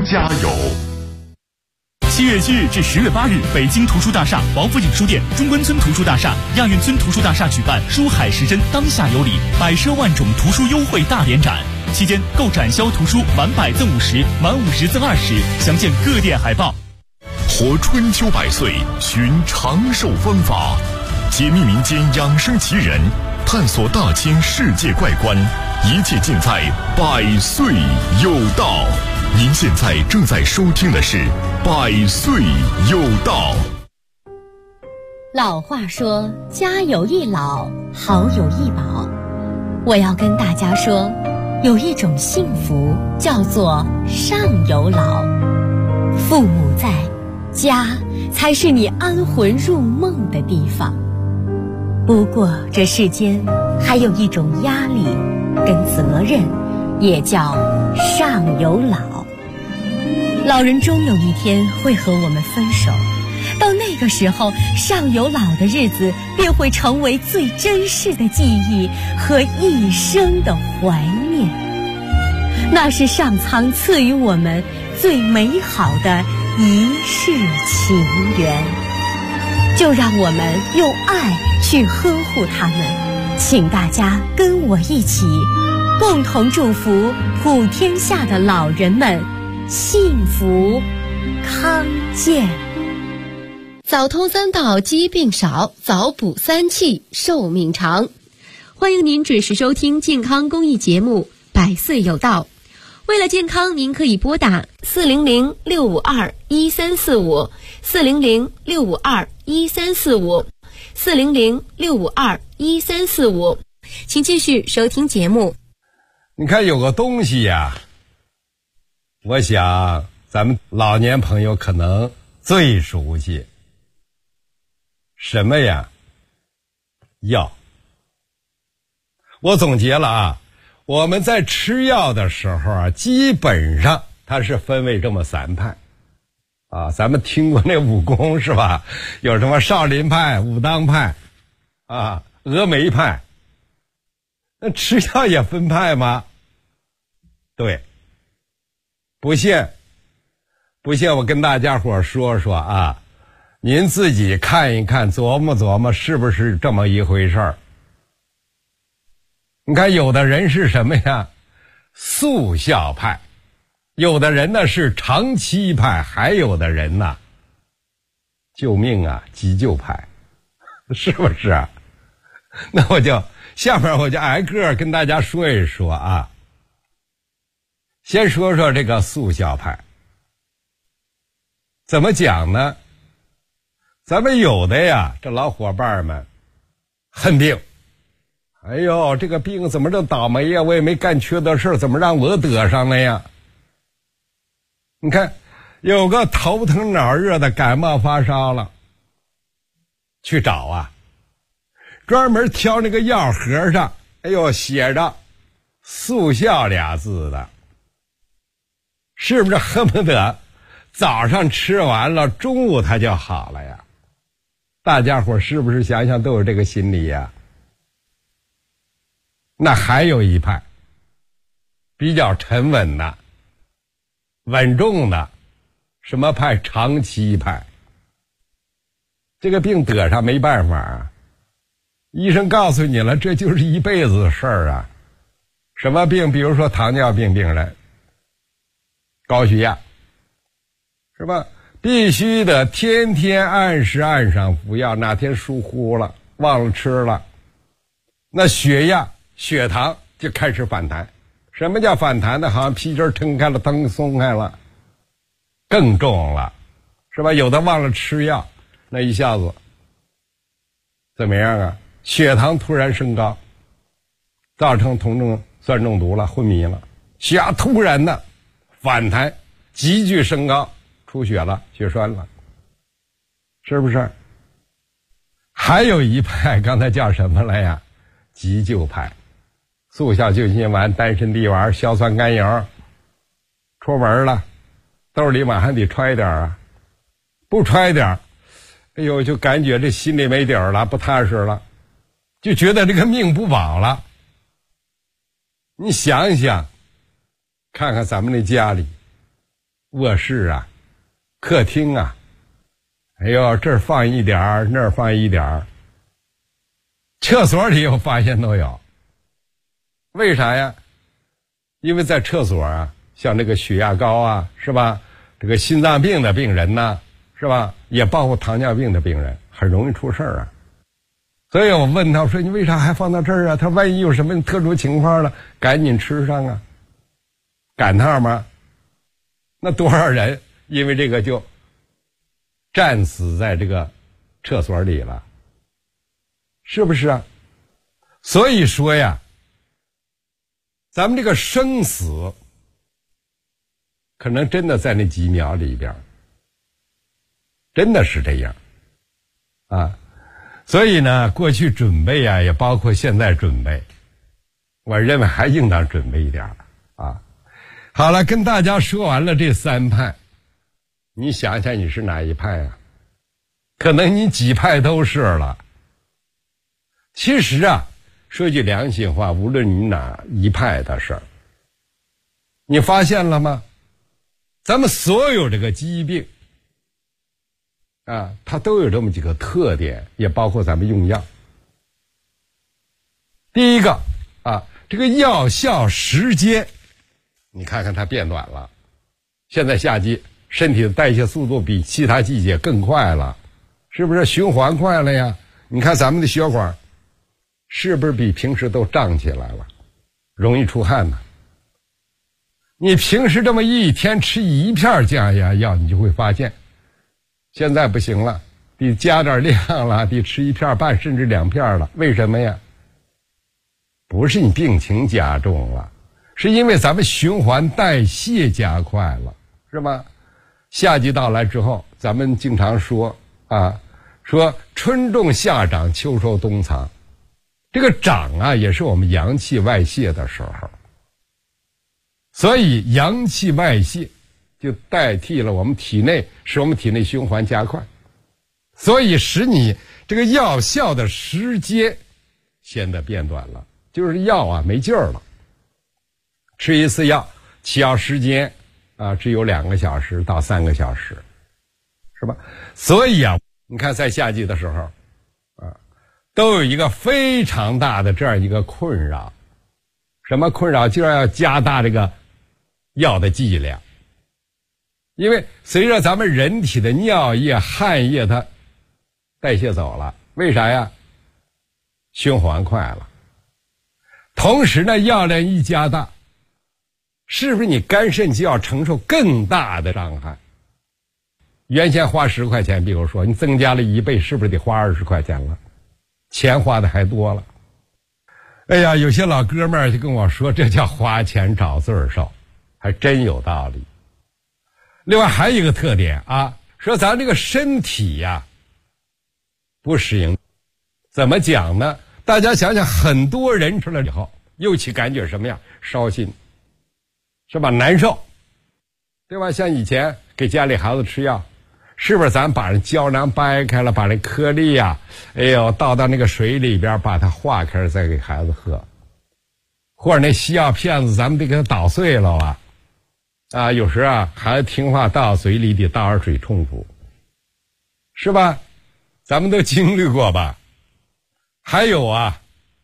加油。 7月7日至10月8日，北京图书大厦、王府井书店、中关村图书大厦、亚运村图书大厦举办书海时针当下有礼，百奢万种图书优惠大联展。期间购展销图书满100赠50，满50赠20，详见各店海报。 活春秋百岁，寻长寿方法，解密民间养生奇人，探索大千世界怪观，一切尽在百岁有道。您现在正在收听的是百岁有道。 老话说，家有一老，好有一宝。我要跟大家说，有一种幸福叫做上有老。父母在，家才是你安魂入梦的地方。不过这世间还有一种压力跟责任，也叫上有老。老人终有一天会和我们分手，到那个时候，上有老的日子便会成为最真实的记忆和一生的怀念。那是上苍赐予我们最美好的一世情缘，就让我们用爱去呵护他们。请大家跟我一起，共同祝福普天下的老人们幸福康健。 早通3到，疾病少；早补3气，寿命长。欢迎您准时收听健康公益节目《百岁有道》。为了健康，您可以拨打400-652-1345、400-652-1345、400-652-1345。请继续收听节目。 你看，有个东西呀，我想咱们老年朋友可能最熟悉。什么呀？药。我总结了啊，我们在吃药的时候啊，基本上它是分为这么3派啊。咱们听过那武功是吧？有什么少林派、武当派啊、峨眉派。那吃药也分派吗？对。不信我跟大家伙说说啊，您自己看一看，琢磨琢磨是不是这么一回事儿。你看有的人是什么呀？速效派，有的人呢是长期派，还有的人呢救命啊急救派，是不是啊？那下面我就挨个跟大家说一说啊。先说说这个速效派。怎么讲呢？咱们有的呀，这老伙伴们恨病，哎呦，这个病怎么这倒霉呀？我也没干缺德事，怎么让我得上了呀？你看，有个头疼脑热的感冒发烧了，去找啊，专门挑那个药盒上，哎呦，写着速效俩字的，是不是恨不得早上吃完了，中午它就好了呀？大家伙是不是想想都有这个心理呀？那还有一派比较沉稳的、稳重的，什么派？长期派。这个病得上没办法啊，医生告诉你了，这就是一辈子的事儿啊。什么病？比如说糖尿病病人，高血压，是吧？必须得天天按时按上服药，哪天疏忽了忘了吃了，那血压血糖就开始反弹。什么叫反弹呢？好像皮筋撑开了，灯松开了，更重了，是吧？有的忘了吃药，那一下子怎么样啊？血糖突然升高，造成酮症酸中毒了，昏迷了，血压突然的反弹急剧升高，出血了，血栓了，是不是？还有一派，刚才叫什么了呀？急救派，速效救心丸、丹参地丸、硝酸甘油，出门了，兜里马上得揣点啊，不揣点，哎呦，就感觉这心里没底儿了，不踏实了，就觉得这个命不保了。你想想，看看咱们那家里， 卧室啊、客厅啊，哎呦，这儿放一点儿，那儿放一点儿，厕所里我发现都有。为啥呀？因为在厕所啊，像这个血压高啊，是吧？这个心脏病的病人呢，是吧？也包括糖尿病的病人，很容易出事儿啊。所以我问他，我说你为啥还放到这儿啊？他万一有什么特殊情况了，赶紧吃上啊。赶趟吗？那多少人因为这个就战死在这个厕所里了，是不是啊？所以说呀，咱们这个生死可能真的在那几秒里边，真的是这样啊。所以呢，过去准备啊，也包括现在准备，我认为还应当准备一点啊。好了，跟大家说完了这三派，你想想你是哪一派啊？可能你几派都是了。其实啊，说句良心话，无论你哪一派的事儿，你发现了吗？咱们所有这个疾病啊，它都有这么几个特点，也包括咱们用药。第一个啊，这个药效时间，你看看它变短了。现在夏季，身体的代谢速度比其他季节更快了，是不是循环快了呀？你看咱们的血管是不是比平时都胀起来了，容易出汗呢？你平时这么一天吃一片降压药，你就会发现现在不行了，得加点量了，得吃一片半甚至2片了。为什么呀？不是你病情加重了，是因为咱们循环代谢加快了，是吧？夏季到来之后，咱们经常说啊，说春种夏长，秋收冬藏。这个长啊，也是我们阳气外泄的时候，所以阳气外泄就代替了我们体内，使我们体内循环加快，所以使你这个药效的时间显得变短了，就是药啊没劲儿了。吃一次药起药时间啊只有2个小时到3个小时，是吧？所以啊，你看在夏季的时候啊，都有一个非常大的这样一个困扰。什么困扰？就是要加大这个药的剂量。因为随着咱们人体的尿液、汗液它代谢走了，为啥呀？循环快了。同时呢，药量一加大，是不是你肝肾就要承受更大的伤害？原先花10块钱，比如说你增加了1倍，是不是得花20块钱了？钱花的还多了。哎呀，有些老哥们儿就跟我说，这叫花钱找罪受，还真有道理。另外还有一个特点啊，说咱这个身体呀不适应，怎么讲呢？大家想想，很多人吃了以后，尤其感觉什么样？烧心，是吧？难受，对吧？像以前给家里孩子吃药，是不是咱把人胶囊掰开了，把那颗粒呀，哎呦，倒到那个水里边，把它化开了再给孩子喝，或者那西药片子咱们得给它捣碎了啊。啊，有时啊，孩子听话倒嘴里得倒点水冲服，是吧？咱们都经历过吧？还有啊，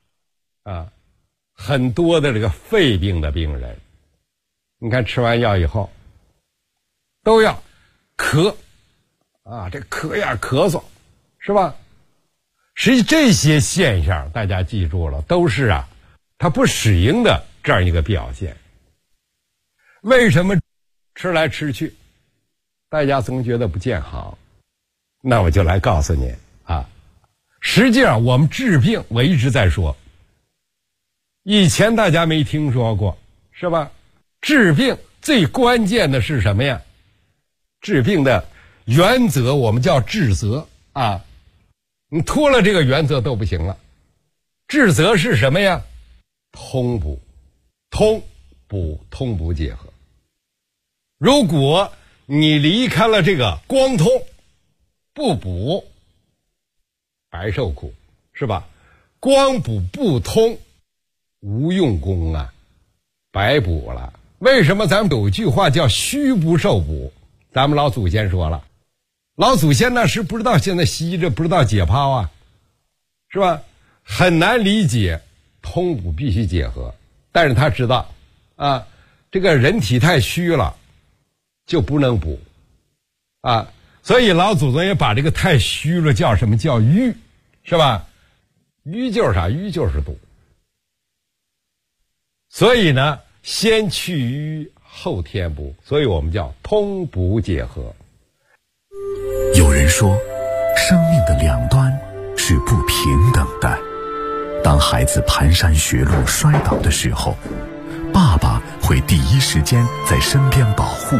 很多的这个肺病的病人，你看吃完药以后，都要咳，啊，这咳呀咳嗽，是吧？实际这些现象，大家记住了，都是啊，它不适应的这样一个表现。为什么吃来吃去，大家总觉得不见好？那我就来告诉你啊，实际上我们治病，我一直在说，以前大家没听说过，是吧？治病最关键的是什么呀？治病的原则我们叫治则啊，你脱了这个原则都不行了。治则是什么呀？通补，通补结合。如果你离开了这个光通不补，白受苦，是吧？光补不通，无用功啊，白补了， 为什么咱们有句话叫虚不受补？咱们老祖先说了，老祖先那时不知道现在西医这不知道解剖啊，是吧？很难理解通补必须结合，但是他知道啊，这个人体太虚了就不能补啊，所以老祖宗也把这个太虚了叫什么？叫瘀，是吧？瘀就是啥？瘀就是堵。所以呢，先去瘀后填补，所以我们叫通补结合。 有人说，生命的两端是不平等的。当孩子蹒跚学路摔倒的时候，爸爸会第一时间在身边保护。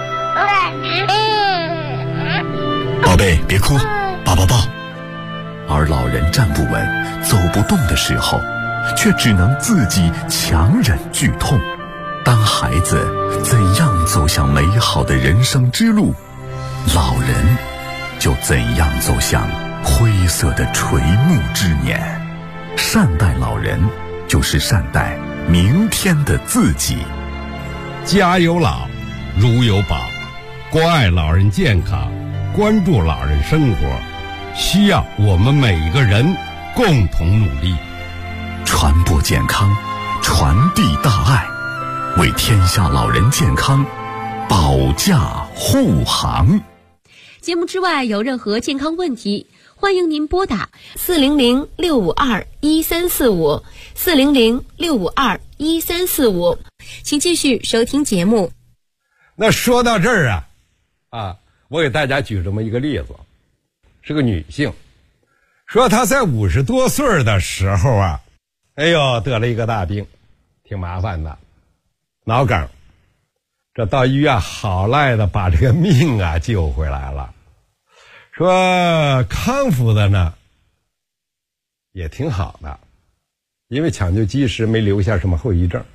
宝贝，别哭，抱抱抱。而老人站不稳、走不动的时候，却只能自己强忍剧痛。当孩子怎样走向美好的人生之路，老人就怎样走向灰色的垂暮之年。善待老人，就是善待明天的自己。 家有老，如有宝，关爱老人健康，关注老人生活，需要我们每一个人共同努力。 传播健康，传递大爱，为天下老人健康保驾护航。 节目之外有任何健康问题，欢迎您拨打400-652-1345 400-652-1345，请继续收听节目。 那说到这儿我给大家举这么一个例子，是个女性，说她在50多岁的时候得了一个大病，挺麻烦的，脑梗。这到医院好赖的把这个命救回来了，说康复的呢也挺好的，因为抢救及时，没留下什么后遗症。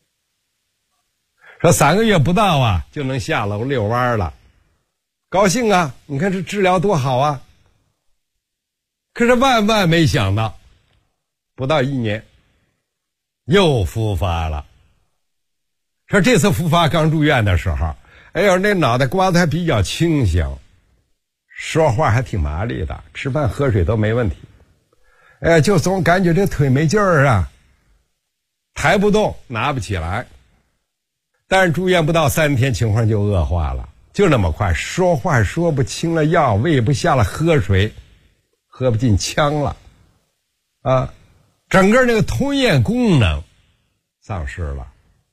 说3个月不到就能下楼遛弯了，高兴啊，你看这治疗多好啊。可是万万没想到，不到1年又复发了。说这次复发刚住院的时候，那脑袋瓜子还比较清醒，说话还挺麻利的，吃饭喝水都没问题。就总感觉这腿没劲儿抬不动，拿不起来。但是住院不到3天，情况就恶化了，就那么快，说话说不清了，药喂不下了，喝水喝不进腔了，整个那个吞咽功能丧失了。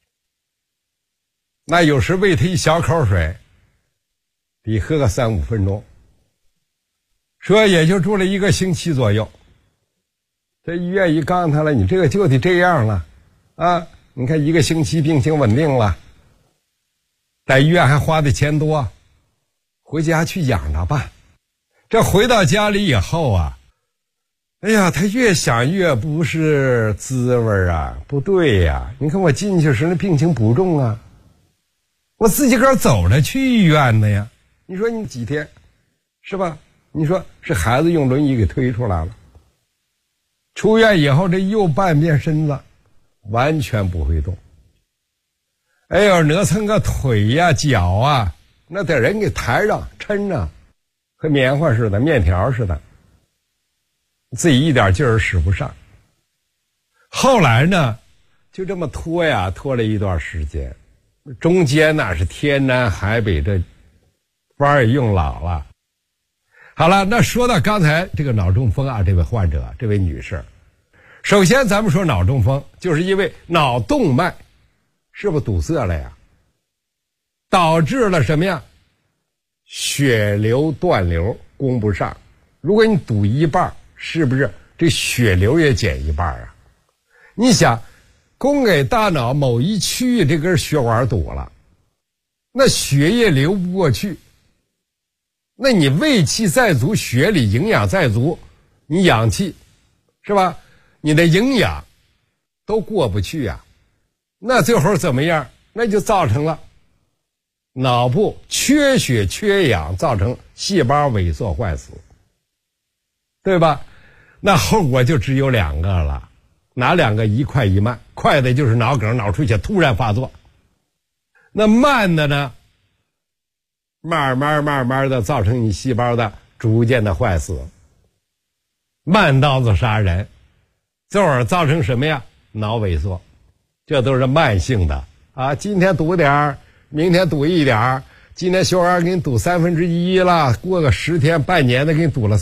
那有时喂他一小口水，得喝个3-5分钟。说也就住了1个星期左右。这医院一告诉他了，你这个就得这样了你看1个星期病情稳定了，在医院还花的钱多，回家去养着吧。这回到家里以后他越想越不是滋味不对你看我进去时那病情不重我自己个儿走着去医院的呀，你说你几天是吧？你说是孩子用轮椅给推出来了，出院以后这右半边身子完全不会动。哪蹭个腿脚那得人给抬着抻着，和棉花似的，面条似的，自己一点劲儿使不上。后来呢就这么拖了一段时间，中间那是天南海北，这法也用老了。好了，那说到刚才这个脑中风这位患者，这位女士，首先咱们说脑中风就是因为脑动脉是不是堵塞了导致了什么呀？血流断流供不上。如果你堵一半，是不是这血流也减一半你想供给大脑某一区域这根血管堵了，那血液流不过去，那你胃气再足，血里营养再足，你氧气是吧？你的营养都过不去那最后怎么样？那就造成了脑部缺血缺氧，造成细胞萎缩坏死，对吧？那后果就只有2个了，哪2个？一快一慢。快的就是脑梗脑出血突然发作， 那慢的呢，慢慢的造成你细胞的逐渐的坏死，慢刀子杀人，最后造成什么呀？脑萎缩，这都是慢性的啊！今天堵点儿，明天堵一点儿，今天血管给你堵1/3了，过个10天半年的给你堵了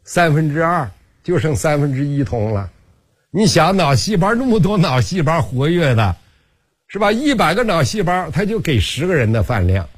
2/3，就剩1/3通了。你想脑细胞那么多脑细胞活跃的，是吧？100个脑细胞，它就给10个人的饭量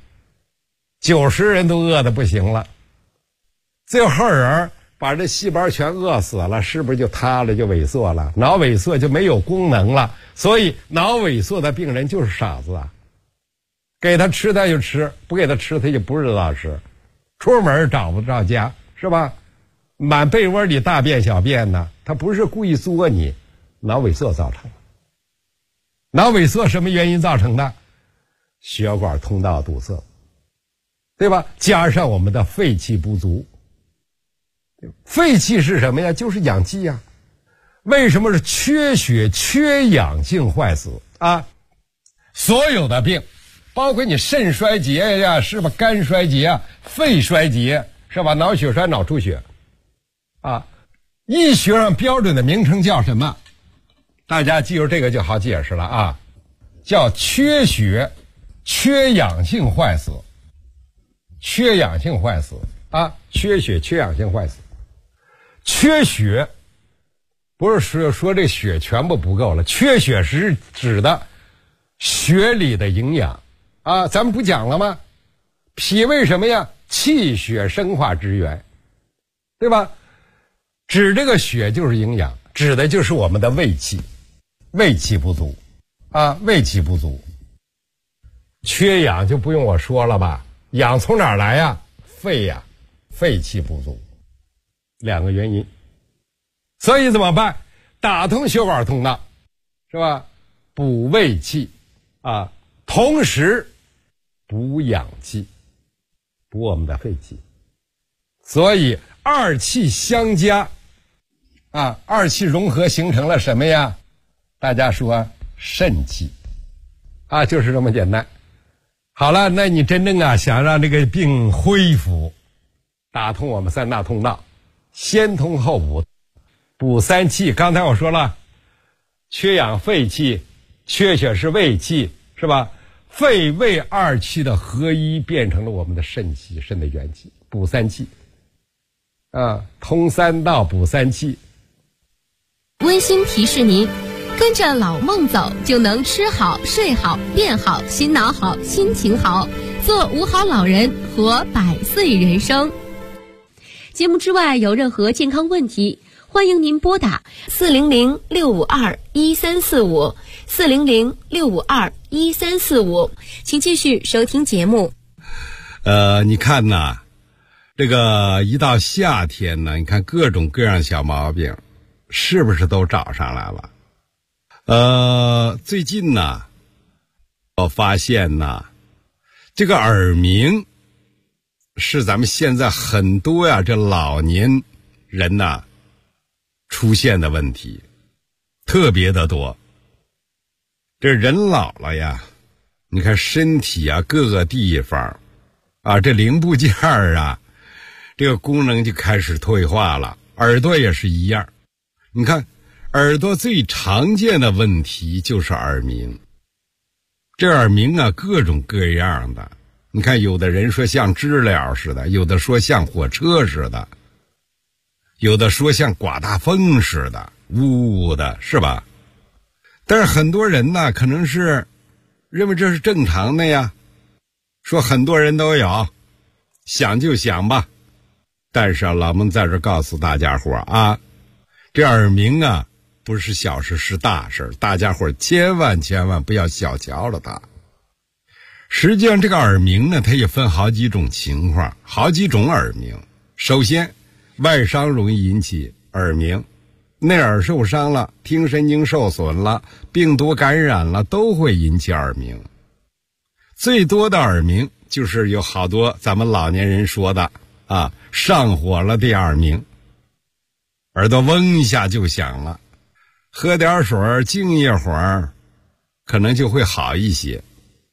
，90人都饿得不行了。最后人把这细胞全饿死了，是不是就塌了，就萎缩了？脑萎缩就没有功能了。所以脑萎缩的病人就是傻子啊，给他吃他就吃，不给他吃他就不知道吃，出门找不着家，是吧？满被窝里大便小便呢，他不是故意作你，脑萎缩造成的。脑萎缩什么原因造成的？血管通道堵塞，对吧？加上我们的肺气不足。肺气是什么呀？就是氧气呀。为什么是缺血缺氧性坏死啊？所有的病，包括你肾衰竭呀，是吧？肝衰竭啊，肺衰竭，是吧？脑血栓、脑出血啊，医学上标准的名称叫什么？大家记住这个就好解释了啊，叫缺血缺氧性坏死。缺氧性坏死啊，缺血缺氧性坏死。缺血不是说这血全部不够了，缺血是指的血里的营养啊，咱们不讲了吗？脾胃什么呀？气血生化之源，对吧？指这个血就是营养，指的就是我们的胃气，胃气不足啊，胃气不足。缺氧就不用我说了吧，氧从哪儿来呀？肺呀，肺气不足，两个原因。所以怎么办？打通血管通道，是吧？补胃气啊，同时补氧气，补我们的肺气。所以二气相加啊，二气融合形成了什么呀？大家说肾气啊，就是这么简单。好了，那你真正想让这个病恢复，打通我们3大通道，先通后补，补3气。刚才我说了，缺氧肺气，缺血是胃气，是吧？肺胃二气的合一变成了我们的肾气，肾的元气，补3气啊，通3道补3气。 温馨提示您，跟着老孟走，就能吃好、睡好、变好、心脑好、心情好，做5好老人，活100岁人生。节目之外有任何健康问题，欢迎您拨打400-652-1345 400-652-1345，请继续收听节目。 你看呐，这个一到夏天呢，你看各种各样小毛病，是不是都找上来了？最近呢，我发现呢，这个耳鸣是咱们现在很多这老年人呐出现的问题，特别的多。这人老了呀，你看身体各个地方这零部件这个功能就开始退化了。耳朵也是一样，你看耳朵最常见的问题就是耳鸣。这耳鸣各种各样的，你看有的人说像知了似的，有的说像火车似的，有的说像刮大风似的，呜呜的，是吧？但是很多人呢，可能是认为这是正常的呀，说很多人都有，想就想吧。但是老孟在这告诉大家伙这耳鸣不是小事，是大事，大家伙千万不要小瞧了它。实际上这个耳鸣呢，它也分好几种情况，好几种耳鸣。首先，外伤容易引起耳鸣，内耳受伤了，听神经受损了，病毒感染了，都会引起耳鸣。最多的耳鸣就是有好多咱们老年人说的上火了的耳鸣，耳朵嗡一下就响了，喝点水静一会儿可能就会好一些。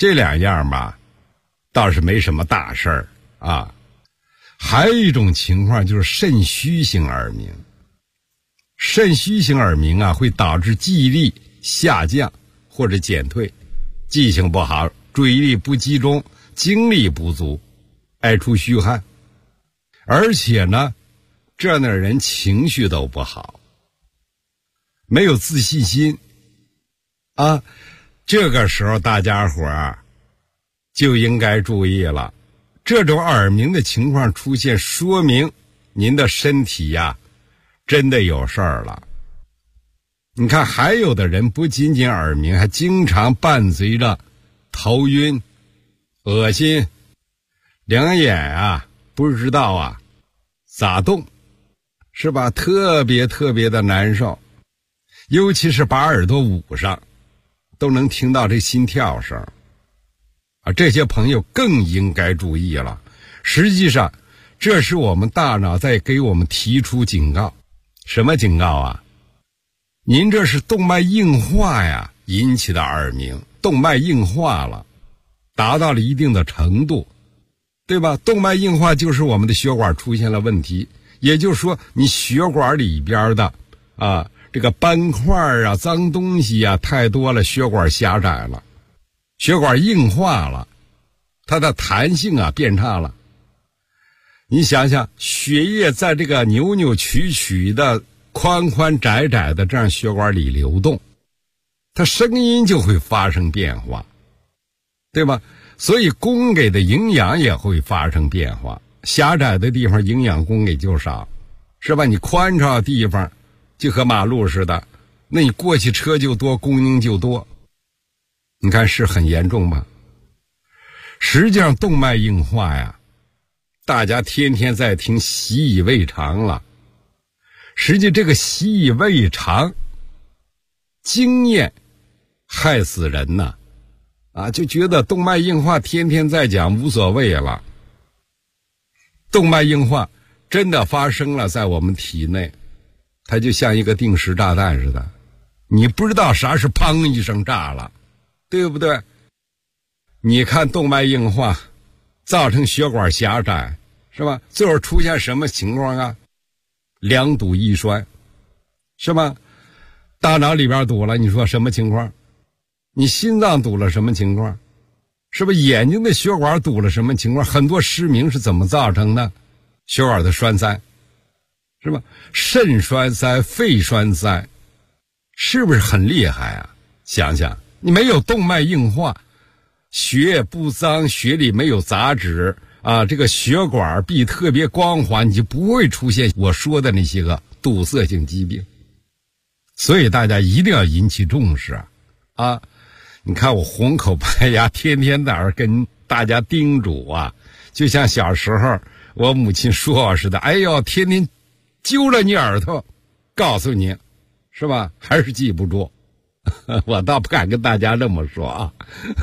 这2样吧倒是没什么大事儿啊。还有一种情况就是肾虚型耳鸣。肾虚型耳鸣啊，会导致记忆力下降或者减退，记性不好，注意力不集中，精力不足，爱出虚汗。而且呢，这样的人情绪都不好，没有自信心啊。这个时候大家伙儿就应该注意了，这种耳鸣的情况出现，说明您的身体呀真的有事儿了。你看，还有的人不仅仅耳鸣，还经常伴随着头晕、恶心、两眼啊不知道啊咋动，是吧？特别的难受，尤其是把耳朵捂上，都能听到这心跳声啊。这些朋友更应该注意了。实际上，这是我们大脑在给我们提出警告。什么警告啊？您这是动脉硬化呀引起的耳鸣，动脉硬化了，达到了一定的程度，对吧？动脉硬化就是我们的血管出现了问题，也就是说你血管里边的这个斑块啊、脏东西啊太多了，血管狭窄了，血管硬化了，它的弹性啊变差了。你想想，血液在这个扭扭曲曲的、宽宽窄窄的这样血管里流动，它声音就会发生变化，对吧？所以供给的营养也会发生变化。狭窄的地方营养供给就少，是吧？你宽敞的地方就和马路似的，那你过去车就多，供应就多。你看是很严重吗？实际上动脉硬化呀，大家天天在听，习以为常了。实际这个习以为常，经验害死人呐！就觉得动脉硬化天天在讲无所谓了。动脉硬化真的发生了在我们体内，它就像一个定时炸弹似的，你不知道啥是砰一声炸了，对不对？你看动脉硬化造成血管狭窄，是吧？最后出现什么情况啊？两堵一栓，是吧？大脑里边堵了，你说什么情况？你心脏堵了什么情况？是不是眼睛的血管堵了什么情况？很多失明是怎么造成的？血管的栓塞，是吧？肾栓塞、肺栓塞，是不是很厉害啊？想想，你没有动脉硬化，血液不脏，血里没有杂质这个血管壁特别光滑，你就不会出现我说的那些个堵塞性疾病。所以大家一定要引起重视你看我红口白牙，天天在那跟大家叮嘱就像小时候我母亲说我似的，哎呦，天天揪着你耳朵告诉你，是吧？还是记不住我倒不敢跟大家这么说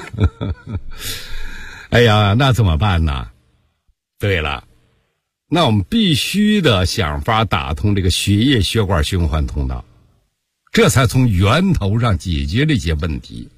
哎呀，那怎么办呢？对了，那我们必须得想法打通这个血液血管循环通道，这才从源头上解决这些问题。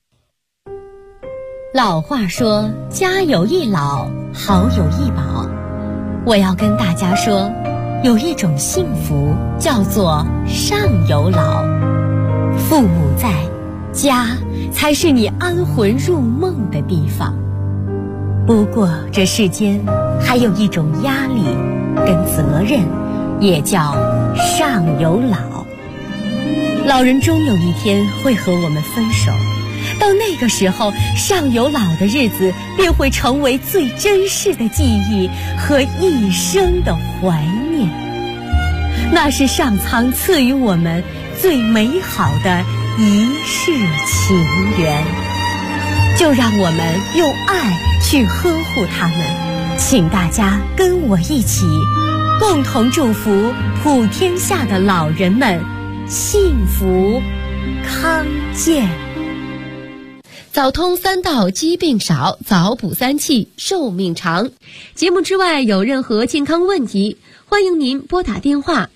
老话说，家有一老，好有一宝。我要跟大家说，有一种幸福叫做上有老。父母在，家才是你安魂入梦的地方。不过这世间还有一种压力跟责任，也叫上有老。老人终有一天会和我们分手，到那个时候，上有老的日子便会成为最珍视的记忆和一生的怀念。那是上苍赐予我们最美好的一世情缘，就让我们用爱去呵护他们。请大家跟我一起，共同祝福普天下的老人们幸福康健。 早通3道，疾病少；早补3气，寿命长。节目之外有任何健康问题，欢迎您拨打电话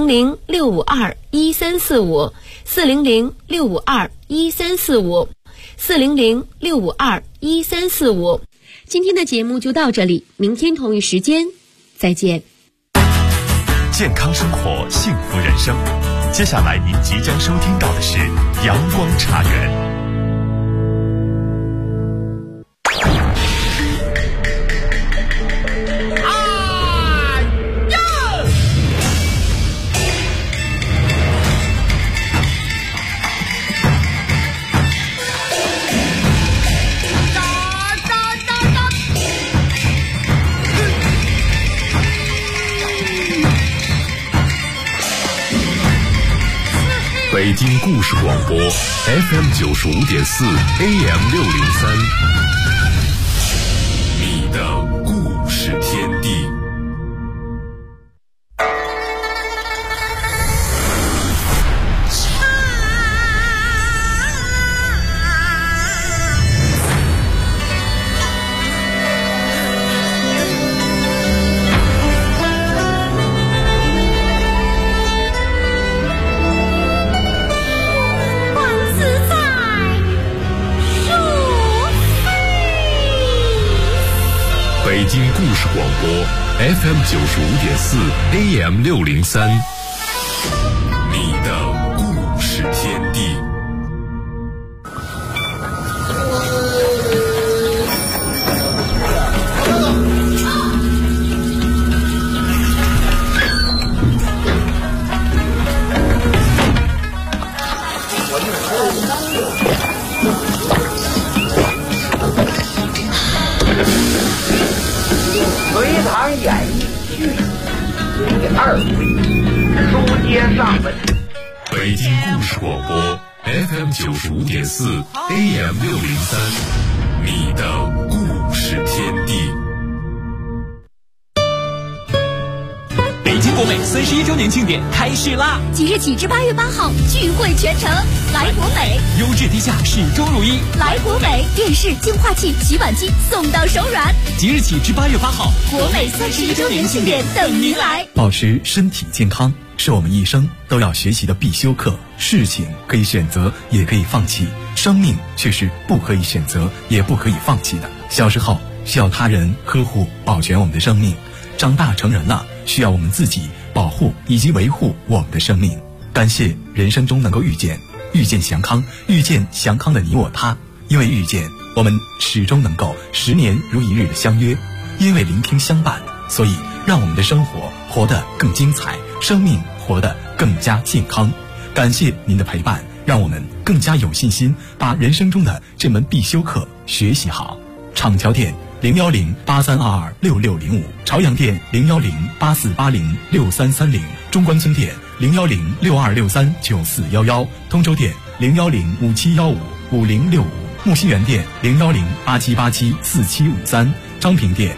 400-652-1345，400-652-1345。 400-652-1345。今天的节目就到这里，明天同一时间再见。 健康生活，幸福人生。接下来您即将收听到的是阳光茶园。 北京故事广播 FM 95.4 AM 603，你的故事天地。北京故事广播 FM 95.4 AM 603，你的故事天地。 隋唐演义序第2回，书接上文。 北京故事广播 FM 95.4 AM 603，你的故事天地。 北京国美31周年庆典开市啦！ 即日起至8月8号，聚会全城，来国美， 优质低价，始终如一。 来国美，电视、净化器、洗碗机送到手软。 即日起至8月8号， 国美31周年庆典等您来。 保持身体健康是我们一生都要学习的必修课。事情可以选择，也可以放弃，生命却是不可以选择，也不可以放弃的。小时候需要他人呵护保全我们的生命，长大成人了，需要我们自己保护以及维护我们的生命。感谢人生中能够遇见祥康，遇见祥康的你我他。因为遇见，我们始终能够10年如一日的相约；因为聆听相伴，所以让我们的生活活得更精彩，生命活得更加健康。感谢您的陪伴，让我们更加有信心把人生中的这门必修课学习好。厂桥店010-8322-6605，朝阳店010-8480-6330，中关村店010-6263-9411，通州店010-5715-5065，木樨园店010-8787-4753，昌平店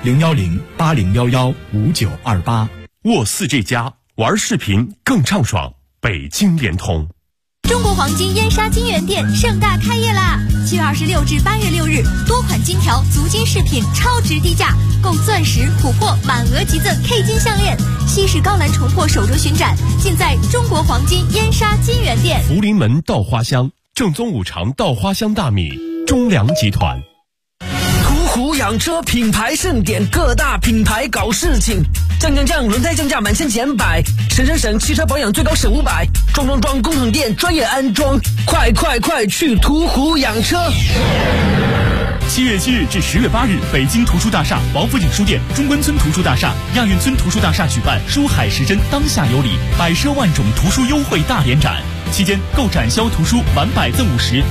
010-8011-5928。 沃4这家玩视频更畅爽，北京联通。 中国黄金燕莎金源店盛大开业啦！7月26至8月6日，多款金条、足金饰品超值低价，购钻石、琥珀满额即赠 K 金项链，西式高兰重珀手镯巡展，尽在中国黄金燕莎金源店。 福临门稻花香，正宗5常稻花香大米，中粮集团。 途虎养车品牌盛典，各大品牌搞事情，降，轮胎降价满1000减100，省，汽车保养最高省500，装，工厂店专业安装，快去途虎养车。 7月7日至10月8日，北京图书大厦、王府井书店、中关村图书大厦、亚运村图书大厦举办书海时针当下有礼，百奢万种图书优惠大联展，期间购展销图书满100赠50。